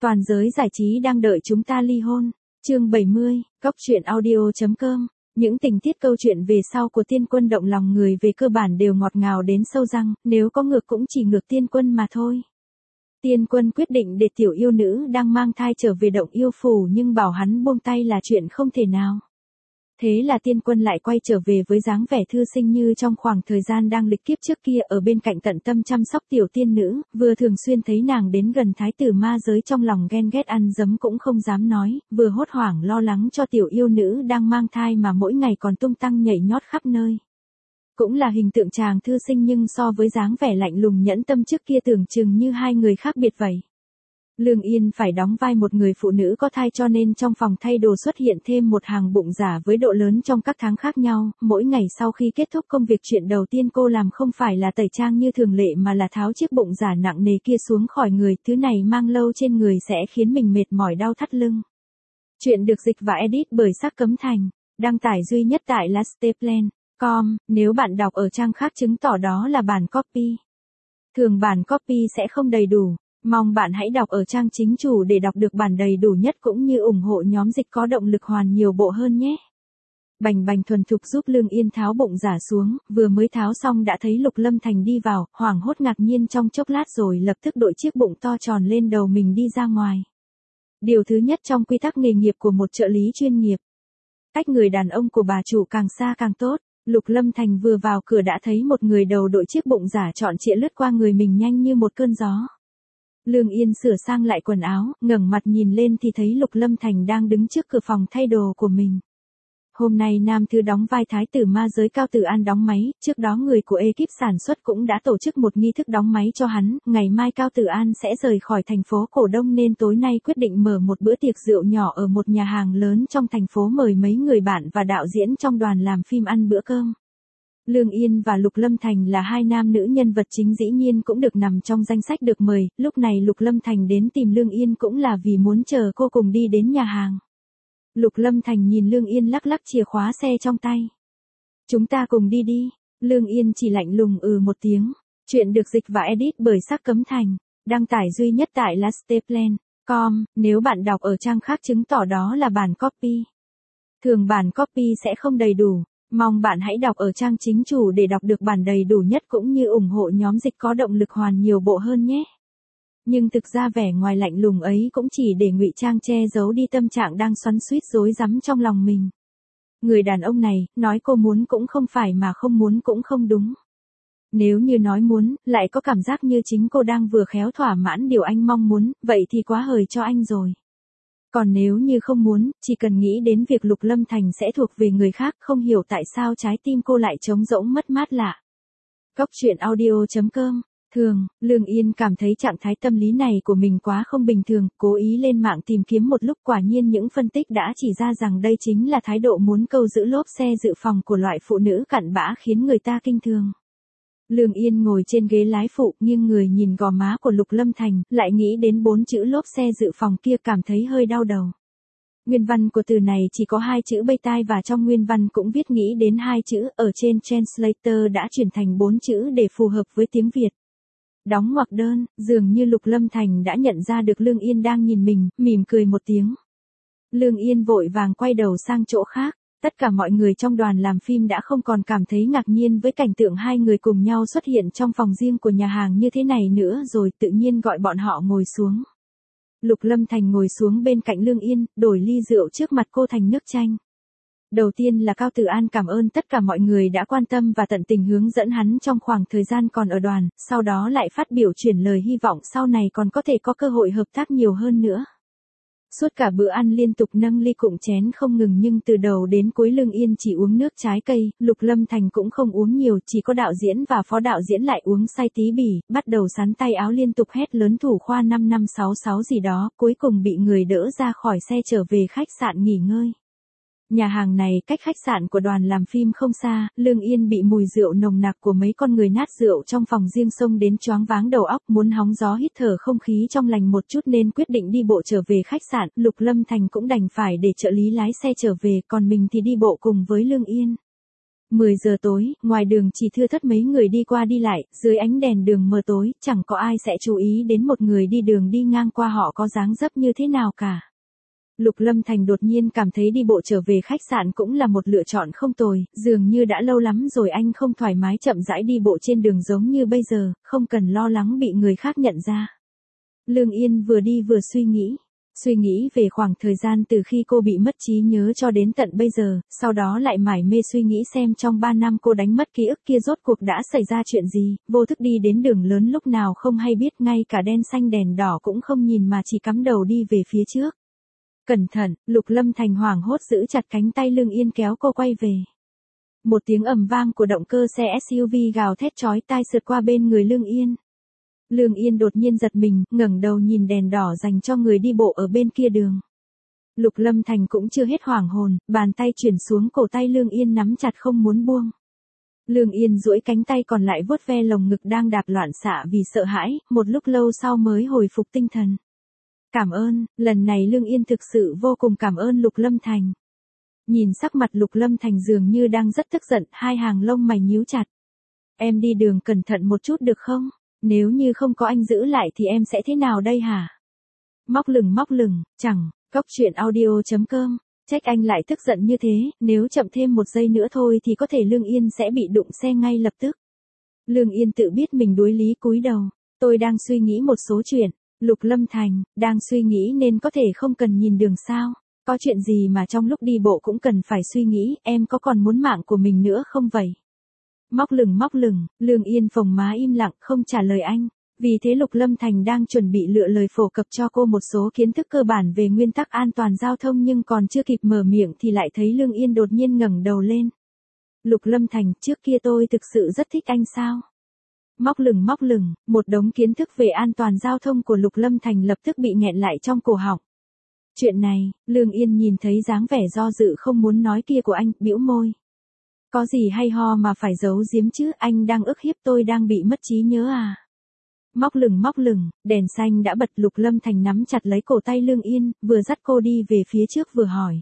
Toàn giới giải trí đang đợi chúng ta ly hôn. Chương 70, goctruyện.audio.com. Những tình tiết câu chuyện về sau của Tiên Quân động lòng người về cơ bản đều ngọt ngào đến sâu răng, nếu có ngược cũng chỉ ngược Tiên Quân mà thôi. Tiên Quân quyết định để tiểu yêu nữ đang mang thai trở về động yêu phủ nhưng bảo hắn buông tay là chuyện không thể nào. Thế là Tiên Quân lại quay trở về với dáng vẻ thư sinh như trong khoảng thời gian đang lịch kiếp trước kia, ở bên cạnh tận tâm chăm sóc tiểu tiên nữ, vừa thường xuyên thấy nàng đến gần thái tử ma giới trong lòng ghen ghét ăn dấm cũng không dám nói, vừa hốt hoảng lo lắng cho tiểu yêu nữ đang mang thai mà mỗi ngày còn tung tăng nhảy nhót khắp nơi. Cũng là hình tượng chàng thư sinh nhưng so với dáng vẻ lạnh lùng nhẫn tâm trước kia tưởng chừng như hai người khác biệt vậy. Lương Yên phải đóng vai một người phụ nữ có thai cho nên trong phòng thay đồ xuất hiện thêm một hàng bụng giả với độ lớn trong các tháng khác nhau. Mỗi ngày sau khi kết thúc công việc, chuyện đầu tiên cô làm không phải là tẩy trang như thường lệ mà là tháo chiếc bụng giả nặng nề kia xuống khỏi người. Thứ này mang lâu trên người sẽ khiến mình mệt mỏi đau thắt lưng. Chuyện được dịch và edit bởi Sắc Cấm Thành. Đăng tải duy nhất tại lasteplan.com. Nếu bạn đọc ở trang khác chứng tỏ đó là bản copy. Thường bản copy sẽ không đầy đủ. Mong bạn hãy đọc ở trang chính chủ để đọc được bản đầy đủ nhất cũng như ủng hộ nhóm dịch có động lực hoàn nhiều bộ hơn nhé. Bành Bành thuần thục giúp Lương Yên tháo bụng giả xuống, vừa mới tháo xong đã thấy Lục Lâm Thành đi vào, hoảng hốt ngạc nhiên trong chốc lát rồi lập tức đội chiếc bụng to tròn lên đầu mình đi ra ngoài. Điều thứ nhất trong quy tắc nghề nghiệp của một trợ lý chuyên nghiệp. Cách người đàn ông của bà chủ càng xa càng tốt. Lục Lâm Thành vừa vào cửa đã thấy một người đầu đội chiếc bụng giả trọn trịa lướt qua người mình nhanh như một cơn gió. Lương Yên sửa sang lại quần áo, ngẩng mặt nhìn lên thì thấy Lục Lâm Thành đang đứng trước cửa phòng thay đồ của mình. Hôm nay nam thư đóng vai thái tử ma giới Cao Tử An đóng máy, trước đó người của ekip sản xuất cũng đã tổ chức một nghi thức đóng máy cho hắn, ngày mai Cao Tử An sẽ rời khỏi thành phố Cổ Đông nên tối nay quyết định mở một bữa tiệc rượu nhỏ ở một nhà hàng lớn trong thành phố, mời mấy người bạn và đạo diễn trong đoàn làm phim ăn bữa cơm. Lương Yên và Lục Lâm Thành là hai nam nữ nhân vật chính dĩ nhiên cũng được nằm trong danh sách được mời, lúc này Lục Lâm Thành đến tìm Lương Yên cũng là vì muốn chờ cô cùng đi đến nhà hàng. Lục Lâm Thành nhìn Lương Yên lắc lắc chìa khóa xe trong tay. Chúng ta cùng đi đi. Lương Yên chỉ lạnh lùng một tiếng. Chuyện được dịch và edit bởi Sắc Cấm Thành. Đăng tải duy nhất tại lasteplan.com. Nếu bạn đọc ở trang khác chứng tỏ đó là bản copy. Thường bản copy sẽ không đầy đủ. Mong bạn hãy đọc ở trang chính chủ để đọc được bản đầy đủ nhất cũng như ủng hộ nhóm dịch có động lực hoàn nhiều bộ hơn nhé. Nhưng thực ra vẻ ngoài lạnh lùng ấy cũng chỉ để ngụy trang che giấu đi tâm trạng đang xoắn xuýt rối rắm trong lòng mình. Người đàn ông này, nói cô muốn cũng không phải mà không muốn cũng không đúng. Nếu như nói muốn, lại có cảm giác như chính cô đang vừa khéo thỏa mãn điều anh mong muốn, vậy thì quá hời cho anh rồi. Còn nếu như không muốn, chỉ cần nghĩ đến việc Lục Lâm Thành sẽ thuộc về người khác, không hiểu tại sao trái tim cô lại trống rỗng mất mát lạ. Goctruyện.audio.com. Thường, Lương Yên cảm thấy trạng thái tâm lý này của mình quá không bình thường, cố ý lên mạng tìm kiếm một lúc, quả nhiên những phân tích đã chỉ ra rằng đây chính là thái độ muốn câu giữ lốp xe dự phòng của loại phụ nữ cặn bã khiến người ta kinh thường. Lương Yên ngồi trên ghế lái phụ, nghiêng người nhìn gò má của Lục Lâm Thành, lại nghĩ đến 4 chữ lốp xe dự phòng kia cảm thấy hơi đau đầu. Nguyên văn của từ này chỉ có 2 chữ bây tai và trong nguyên văn cũng viết nghĩ đến 2 chữ, ở trên translator đã chuyển thành 4 chữ để phù hợp với tiếng Việt. Đóng ngoặc đơn, dường như Lục Lâm Thành đã nhận ra được Lương Yên đang nhìn mình, mỉm cười một tiếng. Lương Yên vội vàng quay đầu sang chỗ khác. Tất cả mọi người trong đoàn làm phim đã không còn cảm thấy ngạc nhiên với cảnh tượng hai người cùng nhau xuất hiện trong phòng riêng của nhà hàng như thế này nữa rồi, tự nhiên gọi bọn họ ngồi xuống. Lục Lâm Thành ngồi xuống bên cạnh Lương Yên, đổi ly rượu trước mặt cô thành nước chanh. Đầu tiên là Cao Tử An cảm ơn tất cả mọi người đã quan tâm và tận tình hướng dẫn hắn trong khoảng thời gian còn ở đoàn, sau đó lại phát biểu chuyển lời hy vọng sau này còn có thể có cơ hội hợp tác nhiều hơn nữa. Suốt cả bữa ăn liên tục nâng ly cụng chén không ngừng nhưng từ đầu đến cuối Lương Yên chỉ uống nước trái cây, Lục Lâm Thành cũng không uống nhiều, chỉ có đạo diễn và phó đạo diễn lại uống say tí bỉ, bắt đầu sắn tay áo liên tục hét lớn thủ khoa 5566 gì đó, cuối cùng bị người đỡ ra khỏi xe trở về khách sạn nghỉ ngơi. Nhà hàng này cách khách sạn của đoàn làm phim không xa, Lương Yên bị mùi rượu nồng nặc của mấy con người nát rượu trong phòng riêng xông đến choáng váng đầu óc, muốn hóng gió hít thở không khí trong lành một chút nên quyết định đi bộ trở về khách sạn. Lục Lâm Thành cũng đành phải để trợ lý lái xe trở về, còn mình thì đi bộ cùng với Lương Yên. 10 giờ tối, ngoài đường chỉ thưa thớt mấy người đi qua đi lại, dưới ánh đèn đường mờ tối, chẳng có ai sẽ chú ý đến một người đi đường đi ngang qua họ có dáng dấp như thế nào cả. Lục Lâm Thành đột nhiên cảm thấy đi bộ trở về khách sạn cũng là một lựa chọn không tồi, dường như đã lâu lắm rồi anh không thoải mái chậm rãi đi bộ trên đường giống như bây giờ, không cần lo lắng bị người khác nhận ra. Lương Yên vừa đi vừa suy nghĩ về khoảng thời gian từ khi cô bị mất trí nhớ cho đến tận bây giờ, sau đó lại mải mê suy nghĩ xem trong 3 năm cô đánh mất ký ức kia rốt cuộc đã xảy ra chuyện gì, vô thức đi đến đường lớn lúc nào không hay biết, ngay cả đen xanh đèn đỏ cũng không nhìn mà chỉ cắm đầu đi về phía trước. Cẩn thận, Lục Lâm Thành hoảng hốt giữ chặt cánh tay Lương Yên kéo cô quay về. Một tiếng ầm vang của động cơ xe SUV gào thét chói tai sượt qua bên người Lương Yên. Lương Yên đột nhiên giật mình, ngẩng đầu nhìn đèn đỏ dành cho người đi bộ ở bên kia đường. Lục Lâm Thành cũng chưa hết hoảng hồn, bàn tay chuyển xuống cổ tay Lương Yên nắm chặt không muốn buông. Lương Yên duỗi cánh tay còn lại vuốt ve lồng ngực đang đạp loạn xạ vì sợ hãi, một lúc lâu sau mới hồi phục tinh thần. Cảm ơn, lần này Lương Yên thực sự vô cùng cảm ơn Lục Lâm Thành. Nhìn sắc mặt Lục Lâm Thành dường như đang rất tức giận, hai hàng lông mày nhíu chặt. Em đi đường cẩn thận một chút được không? Nếu như không có anh giữ lại thì em sẽ thế nào đây hả? Móc lửng, chẳng, goctruyện.audio.com, trách anh lại tức giận như thế, nếu chậm thêm một giây nữa thôi thì có thể Lương Yên sẽ bị đụng xe ngay lập tức. Lương Yên tự biết mình đuối lý cúi đầu, tôi đang suy nghĩ một số chuyện. Lục Lâm Thành, đang suy nghĩ nên có thể không cần nhìn đường sao? Có chuyện gì mà trong lúc đi bộ cũng cần phải suy nghĩ, em có còn muốn mạng của mình nữa không vậy? Móc lửng, Lương Yên phồng má im lặng không trả lời anh. Vì thế Lục Lâm Thành đang chuẩn bị lựa lời phổ cập cho cô một số kiến thức cơ bản về nguyên tắc an toàn giao thông nhưng còn chưa kịp mở miệng thì lại thấy Lương Yên đột nhiên ngẩng đầu lên. Lục Lâm Thành, trước kia tôi thực sự rất thích anh sao? Móc lửng, một đống kiến thức về an toàn giao thông của Lục Lâm Thành lập tức bị nghẹn lại trong cổ họng. Chuyện này, Lương Yên nhìn thấy dáng vẻ do dự không muốn nói kia của anh, bĩu môi. Có gì hay ho mà phải giấu giếm chứ, anh đang ức hiếp tôi đang bị mất trí nhớ à? Móc lửng, đèn xanh đã bật. Lục Lâm Thành nắm chặt lấy cổ tay Lương Yên, vừa dắt cô đi về phía trước vừa hỏi.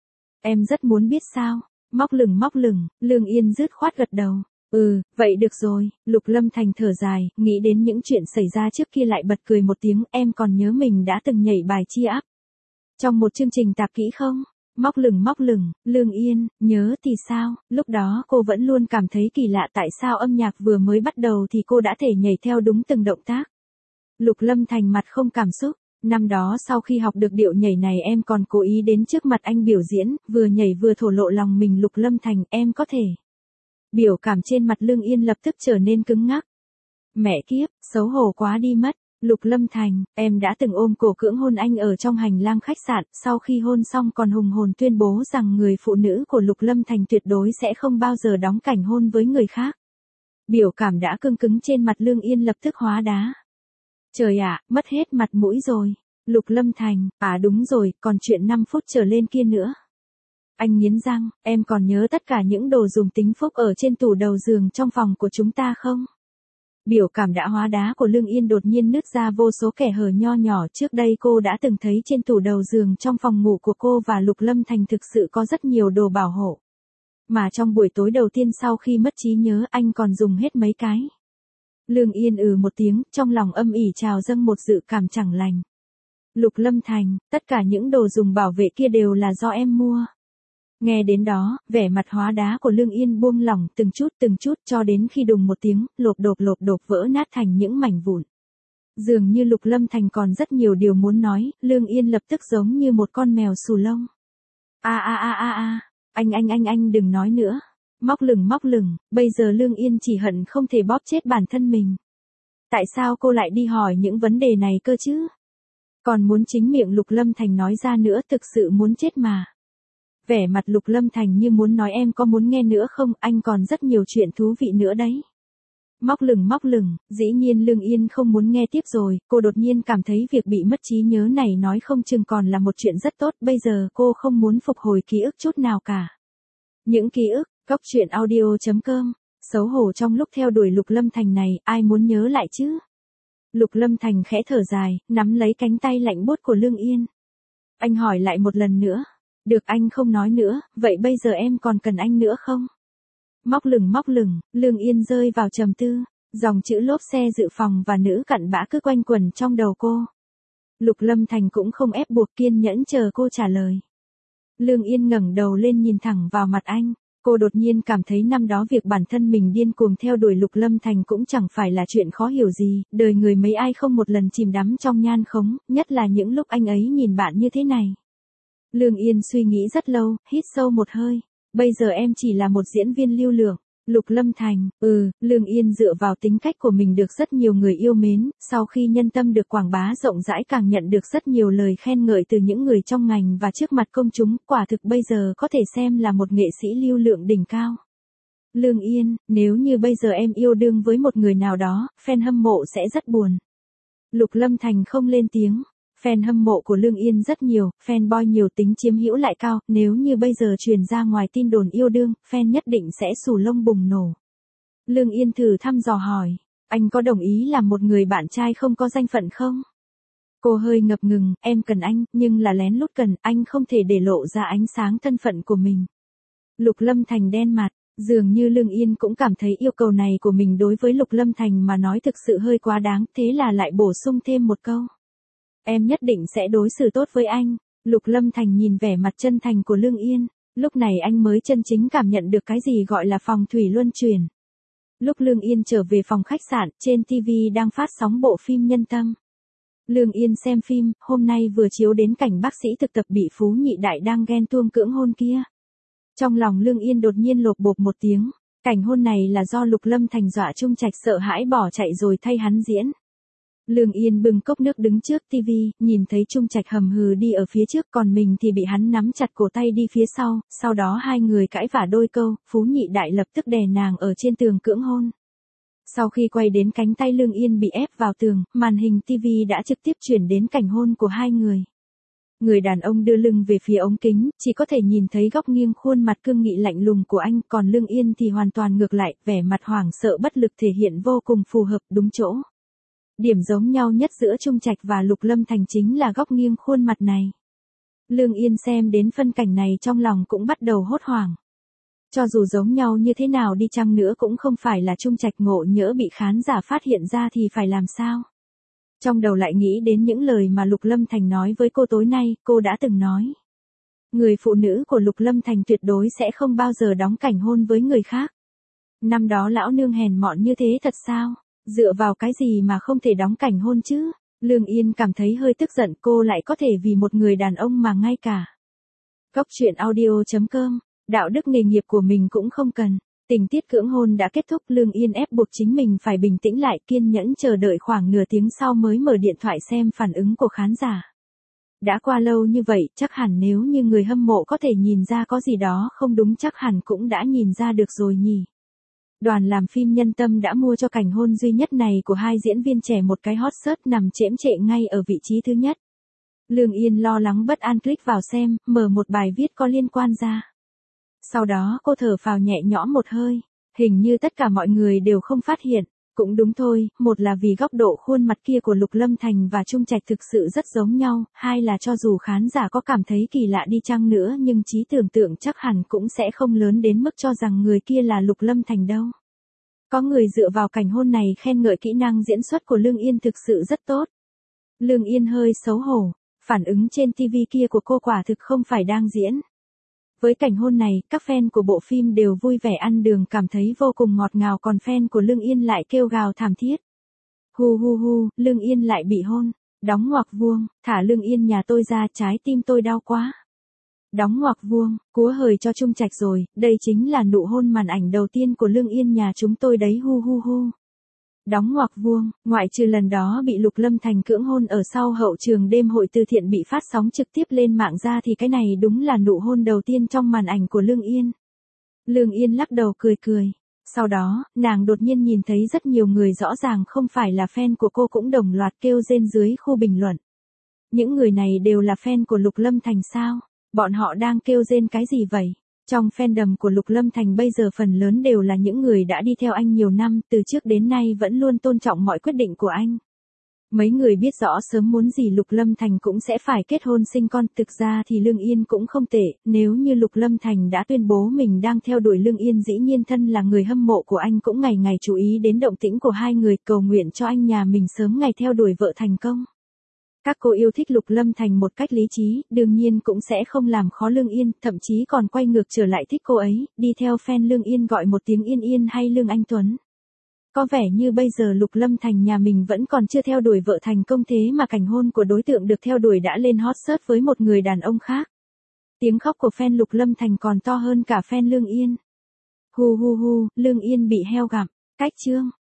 Em rất muốn biết sao? Móc lửng, Lương Yên dứt khoát gật đầu. Vậy được rồi. Lục Lâm Thành thở dài, nghĩ đến những chuyện xảy ra trước kia lại bật cười một tiếng. Em còn nhớ mình đã từng nhảy bài Cheer Up trong một chương trình tạp kỹ không? Móc lửng, Lương Yên, nhớ thì sao? Lúc đó cô vẫn luôn cảm thấy kỳ lạ tại sao âm nhạc vừa mới bắt đầu thì cô đã thể nhảy theo đúng từng động tác. Lục Lâm Thành mặt không cảm xúc. Năm đó sau khi học được điệu nhảy này em còn cố ý đến trước mặt anh biểu diễn, vừa nhảy vừa thổ lộ lòng mình. Lục Lâm Thành, em có thể. Biểu cảm trên mặt Lương Yên lập tức trở nên cứng ngắc. Mẹ kiếp, xấu hổ quá đi mất. Lục Lâm Thành, em đã từng ôm cổ cưỡng hôn anh ở trong hành lang khách sạn, sau khi hôn xong còn hùng hồn tuyên bố rằng người phụ nữ của Lục Lâm Thành tuyệt đối sẽ không bao giờ đóng cảnh hôn với người khác. Biểu cảm đã cứng cứng trên mặt Lương Yên lập tức hóa đá. Trời ạ, mất hết mặt mũi rồi. Lục Lâm Thành, đúng rồi, còn chuyện 5 phút trở lên kia nữa. Anh nghiến răng, em còn nhớ tất cả những đồ dùng tính phúc ở trên tủ đầu giường trong phòng của chúng ta không? Biểu cảm đã hóa đá của Lương Yên đột nhiên nứt ra vô số kẽ hở nho nhỏ. Trước đây cô đã từng thấy trên tủ đầu giường trong phòng ngủ của cô và Lục Lâm Thành thực sự có rất nhiều đồ bảo hộ. Mà trong buổi tối đầu tiên sau khi mất trí nhớ anh còn dùng hết mấy cái. Lương Yên một tiếng, trong lòng âm ỉ trào dâng một dự cảm chẳng lành. Lục Lâm Thành, tất cả những đồ dùng bảo vệ kia đều là do em mua. Nghe đến đó, vẻ mặt hóa đá của Lương Yên buông lỏng từng chút cho đến khi đùng một tiếng, lộp đột vỡ nát thành những mảnh vụn. Dường như Lục Lâm Thành còn rất nhiều điều muốn nói, Lương Yên lập tức giống như một con mèo xù lông. Anh đừng nói nữa. Móc lửng, bây giờ Lương Yên chỉ hận không thể bóp chết bản thân mình. Tại sao cô lại đi hỏi những vấn đề này cơ chứ? Còn muốn chính miệng Lục Lâm Thành nói ra nữa, thực sự muốn chết mà. Vẻ mặt Lục Lâm Thành như muốn nói em có muốn nghe nữa không, anh còn rất nhiều chuyện thú vị nữa đấy. Móc lửng, dĩ nhiên Lương Yên không muốn nghe tiếp rồi, cô đột nhiên cảm thấy việc bị mất trí nhớ này nói không chừng còn là một chuyện rất tốt, bây giờ cô không muốn phục hồi ký ức chút nào cả. Những ký ức, goctruyện.audio.com, xấu hổ trong lúc theo đuổi Lục Lâm Thành này, ai muốn nhớ lại chứ? Lục Lâm Thành khẽ thở dài, nắm lấy cánh tay lạnh buốt của Lương Yên. Anh hỏi lại một lần nữa. Được, anh không nói nữa, vậy bây giờ em còn cần anh nữa không? Móc lửng, Lương Yên rơi vào trầm tư, dòng chữ lốp xe dự phòng và nữ cặn bã cứ quanh quẩn trong đầu cô. Lục Lâm Thành cũng không ép buộc, kiên nhẫn chờ cô trả lời. Lương Yên ngẩng đầu lên nhìn thẳng vào mặt anh. Cô đột nhiên cảm thấy năm đó việc bản thân mình điên cuồng theo đuổi Lục Lâm Thành cũng chẳng phải là chuyện khó hiểu gì, đời người mấy ai không một lần chìm đắm trong nhan khống, nhất là những lúc anh ấy nhìn bạn như thế này. Lương Yên suy nghĩ rất lâu, hít sâu một hơi. Bây giờ em chỉ là một diễn viên lưu lượng. Lục Lâm Thành, Lương Yên dựa vào tính cách của mình được rất nhiều người yêu mến, sau khi nhân tâm được quảng bá rộng rãi càng nhận được rất nhiều lời khen ngợi từ những người trong ngành và trước mặt công chúng, quả thực bây giờ có thể xem là một nghệ sĩ lưu lượng đỉnh cao. Lương Yên, nếu như bây giờ em yêu đương với một người nào đó, fan hâm mộ sẽ rất buồn. Lục Lâm Thành không lên tiếng. Fan hâm mộ của Lương Yên rất nhiều, fanboy nhiều, tính chiếm hữu lại cao, nếu như bây giờ truyền ra ngoài tin đồn yêu đương, fan nhất định sẽ xù lông bùng nổ. Lương Yên thử thăm dò hỏi, anh có đồng ý làm một người bạn trai không có danh phận không? Cô hơi ngập ngừng, em cần anh, nhưng là lén lút cần, anh không thể để lộ ra ánh sáng thân phận của mình. Lục Lâm Thành đen mặt, dường như Lương Yên cũng cảm thấy yêu cầu này của mình đối với Lục Lâm Thành mà nói thực sự hơi quá đáng, thế là lại bổ sung thêm một câu. Em nhất định sẽ đối xử tốt với anh. Lục Lâm Thành nhìn vẻ mặt chân thành của Lương Yên, lúc này anh mới chân chính cảm nhận được cái gì gọi là phong thủy luân chuyển. Lúc Lương Yên trở về phòng khách sạn, trên TV đang phát sóng bộ phim Nhân Tâm. Lương Yên xem phim, hôm nay vừa chiếu đến cảnh bác sĩ thực tập bị Phú Nhị Đại đang ghen tuông cưỡng hôn kia. Trong lòng Lương Yên đột nhiên lột bột một tiếng, cảnh hôn này là do Lục Lâm Thành dọa Trung Trạch sợ hãi bỏ chạy rồi thay hắn diễn. Lương Yên bưng cốc nước đứng trước TV, nhìn thấy Trung Trạch hầm hừ đi ở phía trước, còn mình thì bị hắn nắm chặt cổ tay đi phía sau đó hai người cãi vả đôi câu, Phú Nhị Đại lập tức đè nàng ở trên tường cưỡng hôn. Sau khi quay đến cánh tay Lương Yên bị ép vào tường, màn hình TV đã trực tiếp chuyển đến cảnh hôn của hai người. Người đàn ông đưa lưng về phía ống kính, chỉ có thể nhìn thấy góc nghiêng khuôn mặt cương nghị lạnh lùng của anh, còn Lương Yên thì hoàn toàn ngược lại, vẻ mặt hoảng sợ bất lực thể hiện vô cùng phù hợp, đúng chỗ. Điểm giống nhau nhất giữa Trung Trạch và Lục Lâm Thành chính là góc nghiêng khuôn mặt này. Lương Yên xem đến phân cảnh này trong lòng cũng bắt đầu hốt hoảng. Cho dù giống nhau như thế nào đi chăng nữa cũng không phải là Trung Trạch ngộ nhỡ bị khán giả phát hiện ra thì phải làm sao. Trong đầu lại nghĩ đến những lời mà Lục Lâm Thành nói với cô tối nay, cô đã từng nói. Người phụ nữ của Lục Lâm Thành tuyệt đối sẽ không bao giờ đóng cảnh hôn với người khác. Năm đó lão nương hèn mọn như thế thật sao? Dựa vào cái gì mà không thể đóng cảnh hôn chứ? Lương Yên cảm thấy hơi tức giận, cô lại có thể vì một người đàn ông mà ngay cả Góc truyện audio.com, đạo đức nghề nghiệp của mình cũng không cần. Tình tiết cưỡng hôn đã kết thúc, Lương Yên ép buộc chính mình phải bình tĩnh lại, kiên nhẫn chờ đợi khoảng nửa tiếng sau mới mở điện thoại xem phản ứng của khán giả. Đã qua lâu như vậy, chắc hẳn nếu như người hâm mộ có thể nhìn ra có gì đó không đúng chắc hẳn cũng đã nhìn ra được rồi nhỉ. Đoàn làm phim Nhân Tâm đã mua cho cảnh hôn duy nhất này của hai diễn viên trẻ một cái hot search nằm chễm chệ ngay ở vị trí thứ nhất. Lương Yên lo lắng bất an click vào xem, mở một bài viết có liên quan ra. Sau đó cô thở phào nhẹ nhõm một hơi, hình như tất cả mọi người đều không phát hiện. Cũng đúng thôi, một là vì góc độ khuôn mặt kia của Lục Lâm Thành và Trung Trạch thực sự rất giống nhau, hai là cho dù khán giả có cảm thấy kỳ lạ đi chăng nữa nhưng trí tưởng tượng chắc hẳn cũng sẽ không lớn đến mức cho rằng người kia là Lục Lâm Thành đâu. Có người dựa vào cảnh hôn này khen ngợi kỹ năng diễn xuất của Lương Yên thực sự rất tốt. Lương Yên hơi xấu hổ, phản ứng trên TV kia của cô quả thực không phải đang diễn. Với cảnh hôn này, các fan của bộ phim đều vui vẻ ăn đường cảm thấy vô cùng ngọt ngào, còn fan của Lương Yên lại kêu gào thảm thiết. Hu hu hu, Lương Yên lại bị hôn. Đóng ngoặc vuông, thả Lương Yên nhà tôi ra, trái tim tôi đau quá. Đóng ngoặc vuông, cúa hời cho Trung Trạch rồi, đây chính là nụ hôn màn ảnh đầu tiên của Lương Yên nhà chúng tôi đấy, hu hu hu. Đóng ngoặc vuông, ngoại trừ lần đó bị Lục Lâm Thành cưỡng hôn ở sau hậu trường đêm hội từ thiện bị phát sóng trực tiếp lên mạng ra thì cái này đúng là nụ hôn đầu tiên trong màn ảnh của Lương Yên. Lương Yên lắc đầu cười cười. Sau đó, nàng đột nhiên nhìn thấy rất nhiều người rõ ràng không phải là fan của cô cũng đồng loạt kêu rên dưới khu bình luận. Những người này đều là fan của Lục Lâm Thành sao? Bọn họ đang kêu rên cái gì vậy? Trong fandom của Lục Lâm Thành bây giờ phần lớn đều là những người đã đi theo anh nhiều năm, từ trước đến nay vẫn luôn tôn trọng mọi quyết định của anh. Mấy người biết rõ sớm muốn gì Lục Lâm Thành cũng sẽ phải kết hôn sinh con, thực ra thì Lương Yên cũng không tệ, nếu như Lục Lâm Thành đã tuyên bố mình đang theo đuổi Lương Yên, dĩ nhiên thân là người hâm mộ của anh cũng ngày ngày chú ý đến động tĩnh của hai người, cầu nguyện cho anh nhà mình sớm ngày theo đuổi vợ thành công. Các cô yêu thích Lục Lâm Thành một cách lý trí, đương nhiên cũng sẽ không làm khó Lương Yên, thậm chí còn quay ngược trở lại thích cô ấy, đi theo fan Lương Yên gọi một tiếng Yên Yên hay Lương Anh Tuấn. Có vẻ như bây giờ Lục Lâm Thành nhà mình vẫn còn chưa theo đuổi vợ thành công, thế mà cảnh hôn của đối tượng được theo đuổi đã lên hot search với một người đàn ông khác. Tiếng khóc của fan Lục Lâm Thành còn to hơn cả fan Lương Yên. Hu hu hu, Lương Yên bị heo gặm. Cách chương